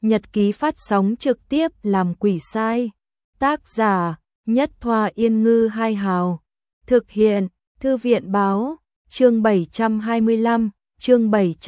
nhật ký phát sóng trực tiếp làm quỷ sai. Tác giả Nhất Thoa Yên Ngư Hai Hào. Thực hiện Thư viện Báo. Chương 725, chương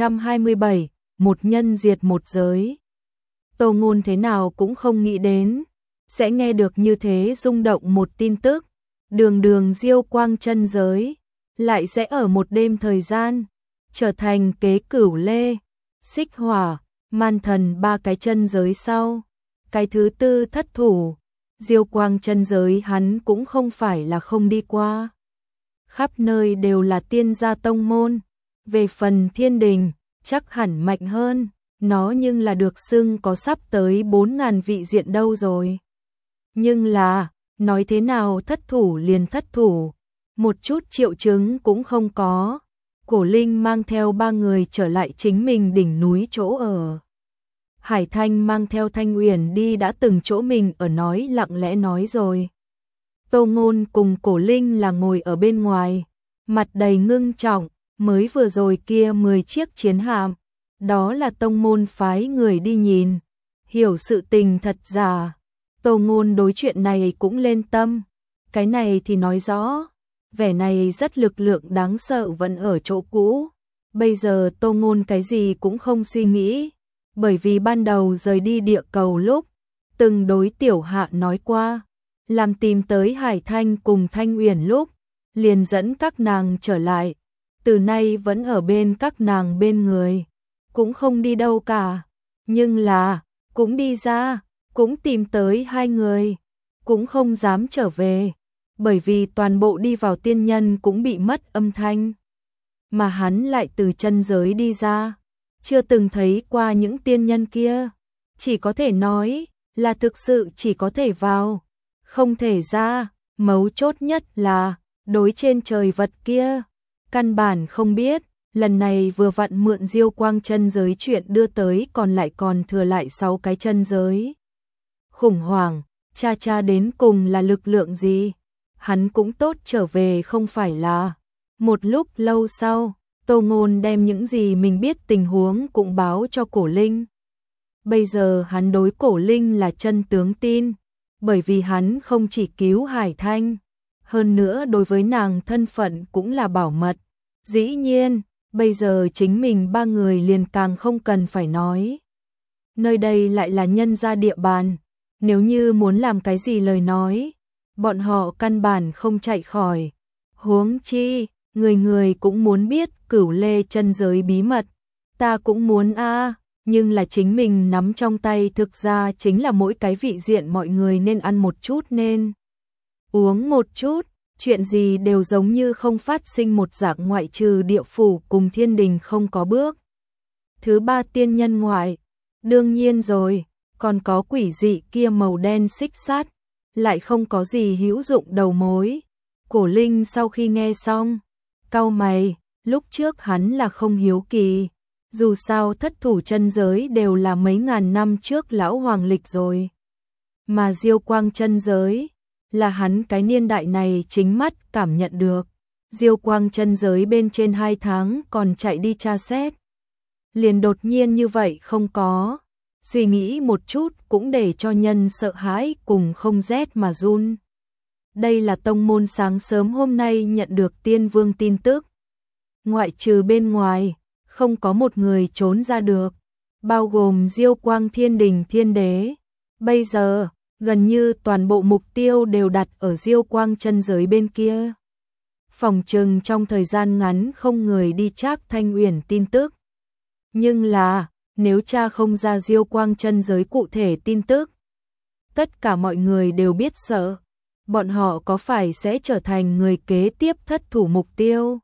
727, một nhân diệt một giới. Tô Ngôn thế nào cũng không nghĩ đến sẽ nghe được như thế rung động một tin tức. Đường diêu quang chân giới lại sẽ ở một đêm thời gian trở thành kế cửu lê, xích hỏa, man thần ba cái chân giới sau. Cái thứ tư thất thủ, diêu quang chân giới hắn cũng không phải là không đi qua. Khắp nơi đều là tiên gia tông môn. Về phần thiên đình, chắc hẳn mạnh hơn. Nó nhưng là được xưng có sắp tới 4.000 vị diện đâu rồi. Nhưng là, nói thế nào thất thủ liền thất thủ. Một chút triệu chứng cũng không có. Cổ Linh mang theo 3 người trở lại chính mình đỉnh núi chỗ ở. Hải Thanh mang theo Thanh Uyển đi đã từng chỗ mình ở nói lặng lẽ nói rồi. Tô Ngôn cùng Cổ Linh là ngồi ở bên ngoài, mặt đầy ngưng trọng, mới vừa rồi kia 10 chiếc chiến hạm, đó là tông môn phái người đi nhìn, hiểu sự tình thật giả. Tô Ngôn đối chuyện này cũng lên tâm, cái này thì nói rõ, vẻ này rất lực lượng đáng sợ vẫn ở chỗ cũ. Bây giờ Tô Ngôn cái gì cũng không suy nghĩ, bởi vì ban đầu rời đi địa cầu lúc, từng đối Tiểu Hạ nói qua, làm tìm tới Hải Thanh cùng Thanh Uyển lúc, liền dẫn các nàng trở lại, từ nay vẫn ở bên các nàng bên người, cũng không đi đâu cả, nhưng là, cũng đi ra, cũng tìm tới 2 người, cũng không dám trở về, bởi vì toàn bộ đi vào tiên nhân cũng bị mất âm thanh, mà hắn lại từ chân giới đi ra, chưa từng thấy qua những tiên nhân kia, chỉ có thể nói là thực sự chỉ có thể vào, không thể ra, mấu chốt nhất là đối trên trời vật kia, căn bản không biết, lần này vừa vặn mượn diêu quang chân giới chuyện đưa tới còn thừa lại 6 cái chân giới. Khủng hoảng, cha đến cùng là lực lượng gì? Hắn cũng tốt trở về không phải là. Một lúc lâu sau, Tô Ngôn đem những gì mình biết tình huống cũng báo cho Cổ Linh. Bây giờ hắn đối Cổ Linh là chân tướng tin, bởi vì hắn không chỉ cứu Hải Thanh, hơn nữa đối với nàng thân phận cũng là bảo mật. Dĩ nhiên, bây giờ chính mình 3 người liền càng không cần phải nói. Nơi đây lại là nhân gia địa bàn, nếu như muốn làm cái gì lời nói, bọn họ căn bản không chạy khỏi. Huống chi, người cũng muốn biết cửu lê chân giới bí mật, ta cũng muốn nhưng là chính mình nắm trong tay thực ra chính là mỗi cái vị diện mọi người nên ăn một chút nên uống một chút, chuyện gì đều giống như không phát sinh một dạng ngoại trừ địa phủ cùng thiên đình không có bước. Thứ 3 tiên nhân ngoại, đương nhiên rồi, còn có quỷ dị kia màu đen xích sát, lại không có gì hữu dụng đầu mối. Cổ Linh sau khi nghe xong, cau mày, lúc trước hắn là không hiếu kỳ, dù sao thất thủ chân giới đều là mấy ngàn năm trước lão hoàng lịch rồi. Mà diêu quang chân giới, là hắn cái niên đại này chính mắt cảm nhận được. Diêu quang chân giới bên trên 2 tháng còn chạy đi tra xét. Liền đột nhiên như vậy không có. Suy nghĩ một chút cũng để cho nhân sợ hãi cùng không rét mà run. Đây là tông môn sáng sớm hôm nay nhận được tiên vương tin tức. Ngoại trừ bên ngoài, không có một người trốn ra được. Bao gồm diêu quang thiên đình thiên đế. Bây giờ, gần như toàn bộ mục tiêu đều đặt ở diêu quang chân giới bên kia. Phòng trừng trong thời gian ngắn không người đi trác Thanh Uyển tin tức. Nhưng là, nếu cha không ra diêu quang chân giới cụ thể tin tức, tất cả mọi người đều biết sợ. Bọn họ có phải sẽ trở thành người kế tiếp thất thủ mục tiêu.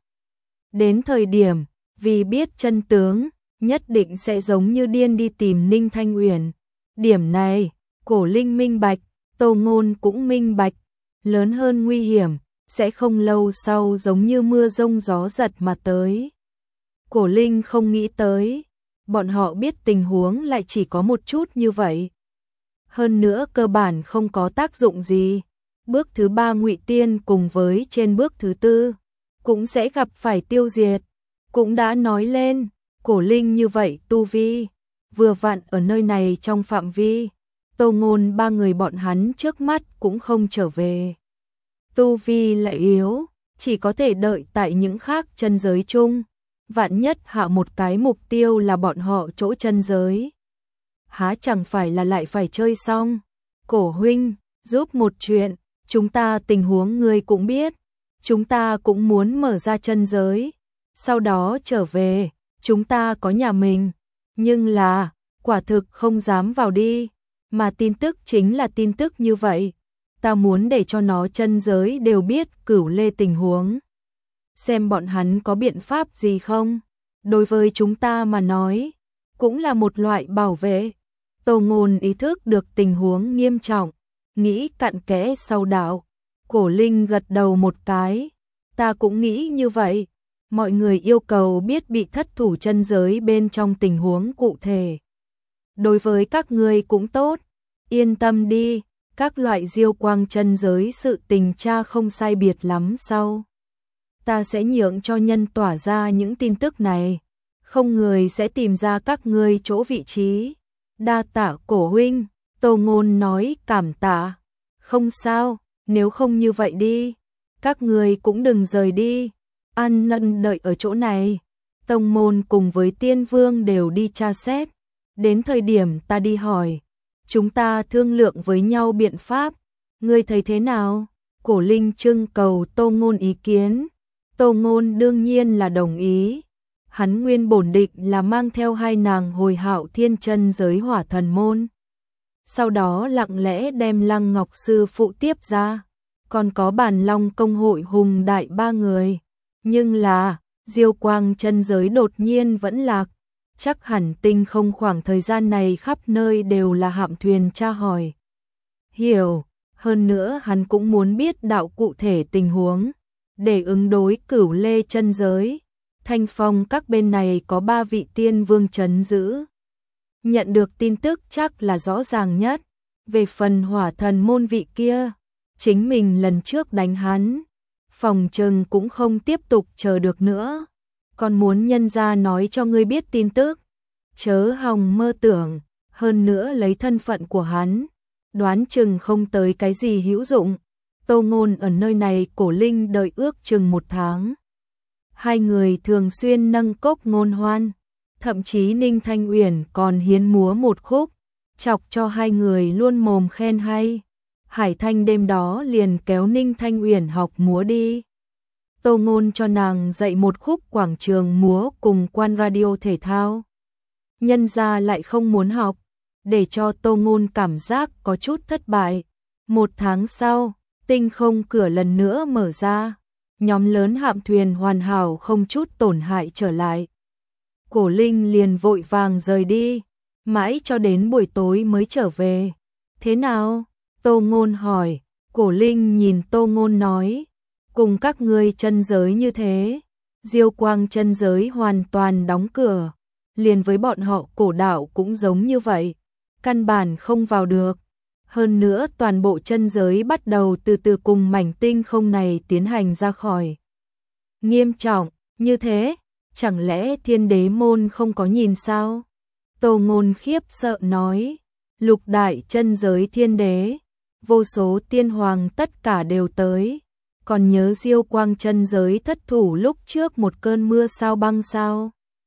Đến thời điểm, vì biết chân tướng, nhất định sẽ giống như điên đi tìm Ninh Thanh Uyển. Điểm này, Cổ Linh minh bạch, Tô Ngôn cũng minh bạch, lớn hơn nguy hiểm, sẽ không lâu sau giống như mưa rông gió giật mà tới. Cổ Linh không nghĩ tới, bọn họ biết tình huống lại chỉ có một chút như vậy. Hơn nữa cơ bản không có tác dụng gì. Bước thứ 3 ngụy tiên cùng với trên bước thứ 4, cũng sẽ gặp phải tiêu diệt. Cũng đã nói lên, Cổ Linh như vậy tu vi, vừa vặn ở nơi này trong phạm vi. Tô Ngôn ba người bọn hắn trước mắt cũng không trở về. Tu vi lại yếu, chỉ có thể đợi tại những khác chân giới chung. Vạn nhất hạ một cái mục tiêu là bọn họ chỗ chân giới. Há chẳng phải là lại phải chơi xong. Cổ huynh, giúp một chuyện, chúng ta tình huống ngươi cũng biết. Chúng ta cũng muốn mở ra chân giới. Sau đó trở về, chúng ta có nhà mình. Nhưng là, quả thực không dám vào đi. Mà tin tức chính là tin tức như vậy. Ta muốn để cho nó chân giới đều biết Cửu Lê tình huống. Xem bọn hắn có biện pháp gì không. Đối với chúng ta mà nói, cũng là một loại bảo vệ. Tô Ngôn ý thức được tình huống nghiêm trọng, nghĩ cặn kẽ sâu đạo. Cổ Linh gật đầu một cái. Ta cũng nghĩ như vậy. Mọi người yêu cầu biết bị thất thủ chân giới bên trong tình huống cụ thể. Đối với các ngươi cũng tốt. Yên tâm đi, các loại diêu quang chân giới sự tình tra không sai biệt lắm sau. Ta sẽ nhượng cho nhân tỏa ra những tin tức này. Không người sẽ tìm ra các ngươi chỗ vị trí. Đa tạ cổ huynh, Tô Ngôn nói cảm tạ. Không sao, nếu không như vậy đi. Các ngươi cũng đừng rời đi. An Nân đợi ở chỗ này. Tông môn cùng với Tiên Vương đều đi tra xét. Đến thời điểm ta đi hỏi. Chúng ta thương lượng với nhau biện pháp. Ngươi thấy thế nào? Cổ Linh trưng cầu Tô Ngôn ý kiến. Tô Ngôn đương nhiên là đồng ý. Hắn nguyên bổn định là mang theo hai nàng hồi Hạo Thiên chân giới Hỏa Thần môn. Sau đó lặng lẽ đem Lăng Ngọc sư phụ tiếp ra. Còn có Bàn Long công hội hùng đại ba người. Nhưng là, diêu quang chân giới đột nhiên vẫn lạc. Chắc hẳn tinh không khoảng thời gian này khắp nơi đều là hạm thuyền tra hỏi. Hiểu, hơn nữa hắn cũng muốn biết đạo cụ thể tình huống. Để ứng đối Cửu Lê chân giới, Thanh Phong các bên này có 3 vị tiên vương trấn giữ. Nhận được tin tức chắc là rõ ràng nhất. Về phần Hỏa Thần môn vị kia, chính mình lần trước đánh hắn. Phòng trừng cũng không tiếp tục chờ được nữa. Còn muốn nhân ra nói cho ngươi biết tin tức. Chớ hòng mơ tưởng, hơn nữa lấy thân phận của hắn. Đoán chừng không tới cái gì hữu dụng. Tô Ngôn ở nơi này Cổ Linh đợi ước chừng 1 tháng. Hai người thường xuyên nâng cốc ngôn hoan. Thậm chí Ninh Thanh Uyển còn hiến múa một khúc. Chọc cho hai người luôn mồm khen hay. Hải Thanh đêm đó liền kéo Ninh Thanh Uyển học múa đi. Tô Ngôn cho nàng dạy một khúc quảng trường múa cùng quan radio thể thao. Nhân ra lại không muốn học, để cho Tô Ngôn cảm giác có chút thất bại. 1 tháng sau, tinh không cửa lần nữa mở ra. Nhóm lớn hạm thuyền hoàn hảo không chút tổn hại trở lại. Cổ Linh liền vội vàng rời đi, mãi cho đến buổi tối mới trở về. Thế nào? Tô Ngôn hỏi. Cổ Linh nhìn Tô Ngôn nói, cùng các ngươi chân giới như thế. Diêu quang chân giới hoàn toàn đóng cửa. Liền với bọn họ cổ đạo cũng giống như vậy. Căn bản không vào được. Hơn nữa toàn bộ chân giới bắt đầu từ từ cùng mảnh tinh không này tiến hành ra khỏi. Nghiêm trọng, như thế, chẳng lẽ Thiên Đế môn không có nhìn sao? Tô Ngôn khiếp sợ nói, lục đại chân giới thiên đế, vô số tiên hoàng tất cả đều tới. Còn nhớ diêu quang chân giới thất thủ lúc trước một cơn mưa sao băng sao?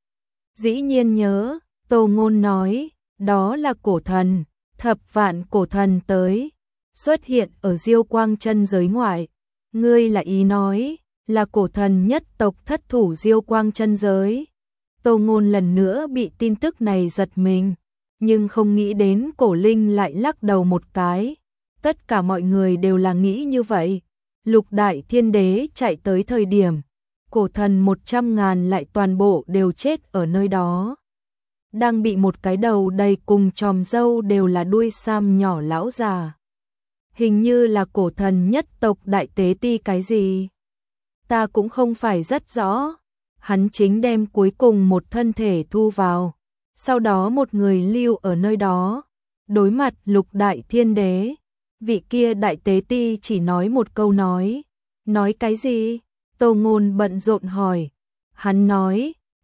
Dĩ nhiên nhớ, Tô Ngôn nói, đó là cổ thần, thập vạn cổ thần tới, xuất hiện ở diêu quang chân giới ngoại. Ngươi là ý nói, là cổ thần nhất tộc thất thủ diêu quang chân giới. Tô Ngôn lần nữa bị tin tức này giật mình, nhưng không nghĩ đến Cổ Linh lại lắc đầu một cái. Tất cả mọi người đều là nghĩ như vậy. Lục đại thiên đế chạy tới thời điểm, cổ thần 100.000 lại toàn bộ đều chết ở nơi đó. Đang bị một cái đầu đầy cùng chòm râu đều là đuôi sam nhỏ lão già. Hình như là cổ thần nhất tộc đại tế ti cái gì. Ta cũng không phải rất rõ. Hắn chính đem cuối cùng một thân thể thu vào. Sau đó một người lưu ở nơi đó. Đối mặt lục đại thiên đế. Vị kia đại tế ti chỉ nói một câu nói. Nói cái gì? Tô Ngôn bận rộn hỏi. Hắn nói,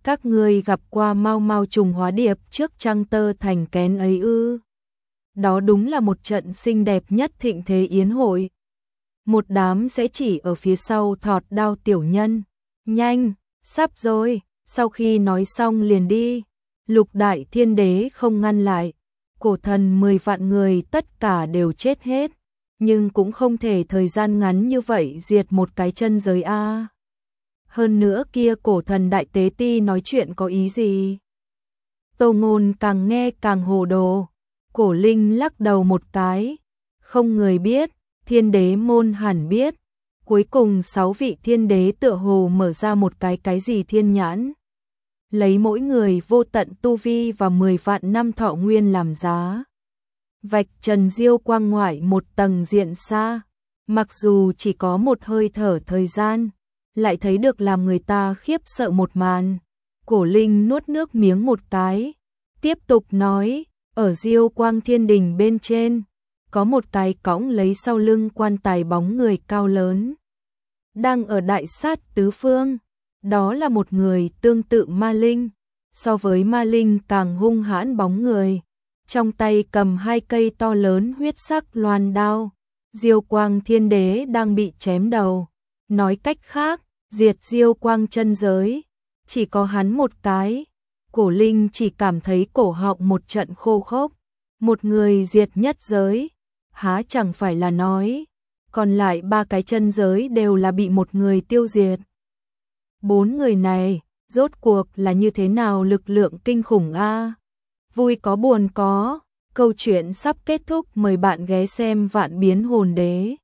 Các ngươi gặp qua mau mau trùng hóa điệp trước trăng tơ thành kén ấy ư? Đó đúng là một trận xinh đẹp nhất thịnh thế yến hội. Một đám sẽ chỉ ở phía sau thọt đao tiểu nhân. Nhanh, sắp rồi, sau khi nói xong liền đi. Lục đại thiên đế không ngăn lại. Cổ thần 10 vạn người tất cả đều chết hết. Nhưng cũng không thể thời gian ngắn như vậy diệt một cái chân giới a. Hơn nữa kia cổ thần đại tế ti nói chuyện có ý gì? Tô Ngôn càng nghe càng hồ đồ. Cổ Linh lắc đầu một cái. Không người biết, thiên đế môn hẳn biết. Cuối cùng 6 vị thiên đế tựa hồ mở ra một cái gì thiên nhãn. Lấy mỗi người vô tận tu vi và 10 vạn năm thọ nguyên làm giá. Vạch trần diêu quang ngoại một tầng diện xa. Mặc dù chỉ có một hơi thở thời gian, lại thấy được làm người ta khiếp sợ một màn. Cổ Linh nuốt nước miếng một cái, tiếp tục nói, ở diêu quang thiên đình bên trên, có một cái cõng lấy sau lưng quan tài bóng người cao lớn. Đang ở đại sát tứ phương, đó là một người tương tự ma linh, so với ma linh càng hung hãn bóng người. Trong tay cầm 2 cây to lớn huyết sắc loan đao, diêu quang thiên đế đang bị chém đầu. Nói cách khác, diệt diêu quang chân giới, chỉ có hắn một cái. Cổ Linh chỉ cảm thấy cổ họng một trận khô khốc. Một người diệt nhất giới, há chẳng phải là nói, còn lại 3 cái chân giới đều là bị một người tiêu diệt. 4 người này, rốt cuộc là như thế nào lực lượng kinh khủng a? Vui có buồn có, câu chuyện sắp kết thúc, mời bạn ghé xem Vạn Biến Hồn Đế.